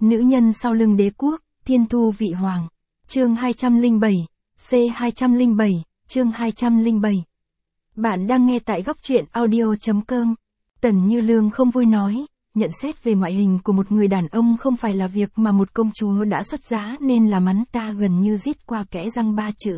Nữ nhân sau lưng đế quốc, thiên thu vị hoàng. Chương 207, C207, chương 207. Bạn đang nghe tại góc truyện audio.com. Tần Như Lương không vui nói, nhận xét về ngoại hình của một người đàn ông không phải là việc mà một công chúa đã xuất giá nên làm hắn ta gần như rít qua kẽ răng ba chữ.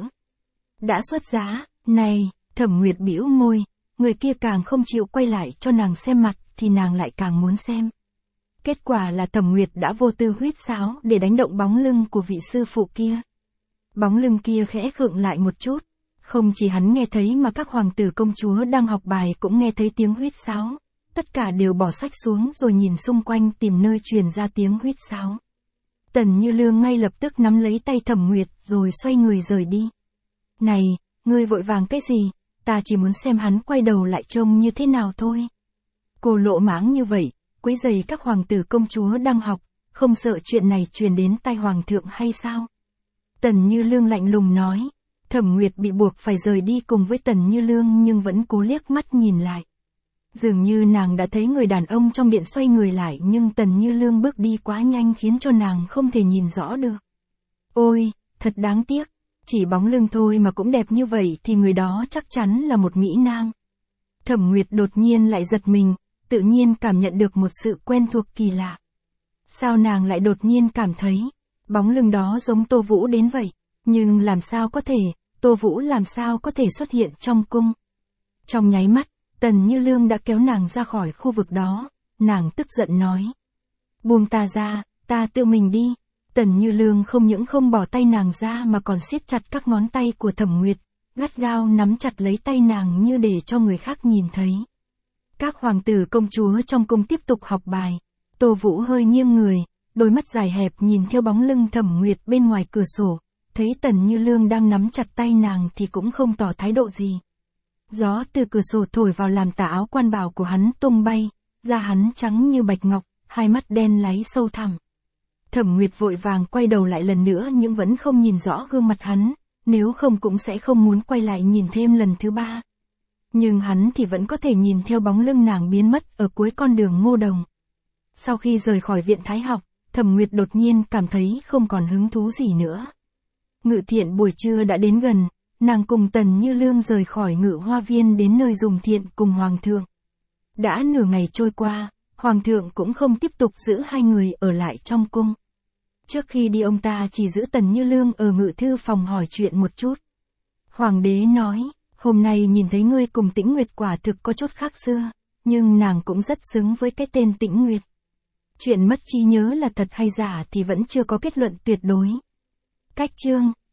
Đã xuất giá, này, Thẩm Nguyệt bĩu môi, người kia càng không chịu quay lại cho nàng xem mặt thì nàng lại càng muốn xem. Kết quả là Thẩm Nguyệt đã vô tư huýt sáo để đánh động bóng lưng của vị sư phụ kia. Bóng lưng kia khẽ khựng lại một chút, không chỉ hắn nghe thấy mà các hoàng tử công chúa đang học bài cũng nghe thấy tiếng huýt sáo. Tất cả đều bỏ sách xuống rồi nhìn xung quanh tìm nơi truyền ra tiếng huýt sáo. Tần Như Lương ngay lập tức nắm lấy tay Thẩm Nguyệt rồi xoay người rời đi. Này, ngươi vội vàng cái gì, ta chỉ muốn xem hắn quay đầu lại trông như thế nào thôi. Cô lỗ mãng như vậy, quấy rầy các hoàng tử công chúa đang học, không sợ chuyện này truyền đến tai hoàng thượng hay sao? Tần Như Lương lạnh lùng nói. Thẩm Nguyệt bị buộc phải rời đi cùng với Tần Như Lương nhưng vẫn cố liếc mắt nhìn lại. Dường như nàng đã thấy người đàn ông trong điện xoay người lại nhưng Tần Như Lương bước đi quá nhanh khiến cho nàng không thể nhìn rõ được. Ôi, thật đáng tiếc, chỉ bóng lưng thôi mà cũng đẹp như vậy thì người đó chắc chắn là một mỹ nam. Thẩm Nguyệt đột nhiên lại giật mình, tự nhiên cảm nhận được một sự quen thuộc kỳ lạ. Sao nàng lại đột nhiên cảm thấy, bóng lưng đó giống Tô Vũ đến vậy, nhưng làm sao có thể, Tô Vũ làm sao có thể xuất hiện trong cung. Trong nháy mắt, Tần Như Lương đã kéo nàng ra khỏi khu vực đó, nàng tức giận nói. Buông ta ra, ta tự mình đi. Tần Như Lương không những không bỏ tay nàng ra mà còn siết chặt các ngón tay của Thẩm Nguyệt, gắt gao nắm chặt lấy tay nàng như để cho người khác nhìn thấy. Các hoàng tử công chúa trong cung tiếp tục học bài. Tô Vũ hơi nghiêng người, đôi mắt dài hẹp nhìn theo bóng lưng Thẩm Nguyệt bên ngoài cửa sổ, thấy Tần Như Lương đang nắm chặt tay nàng thì cũng không tỏ thái độ gì. Gió từ cửa sổ thổi vào làm tà áo quan bảo của hắn tung bay, da hắn trắng như bạch ngọc, hai mắt đen láy sâu thẳm. Thẩm Nguyệt vội vàng quay đầu lại lần nữa nhưng vẫn không nhìn rõ gương mặt hắn, nếu không cũng sẽ không muốn quay lại nhìn thêm lần thứ ba. Nhưng hắn thì vẫn có thể nhìn theo bóng lưng nàng biến mất ở cuối con đường Ngô Đồng. Sau khi rời khỏi viện Thái học, Thẩm Nguyệt đột nhiên cảm thấy không còn hứng thú gì nữa. Ngự thiện buổi trưa đã đến gần, nàng cùng Tần Như Lương rời khỏi Ngự Hoa Viên đến nơi dùng thiện cùng Hoàng thượng. Đã nửa ngày trôi qua, Hoàng thượng cũng không tiếp tục giữ hai người ở lại trong cung. Trước khi đi ông ta chỉ giữ Tần Như Lương ở ngự thư phòng hỏi chuyện một chút. Hoàng đế nói, hôm nay nhìn thấy ngươi cùng Tĩnh Nguyệt quả thực có chút khác xưa, nhưng nàng cũng rất xứng với cái tên Tĩnh Nguyệt. Chuyện mất trí nhớ là thật hay giả thì vẫn chưa có kết luận tuyệt đối. Cách chương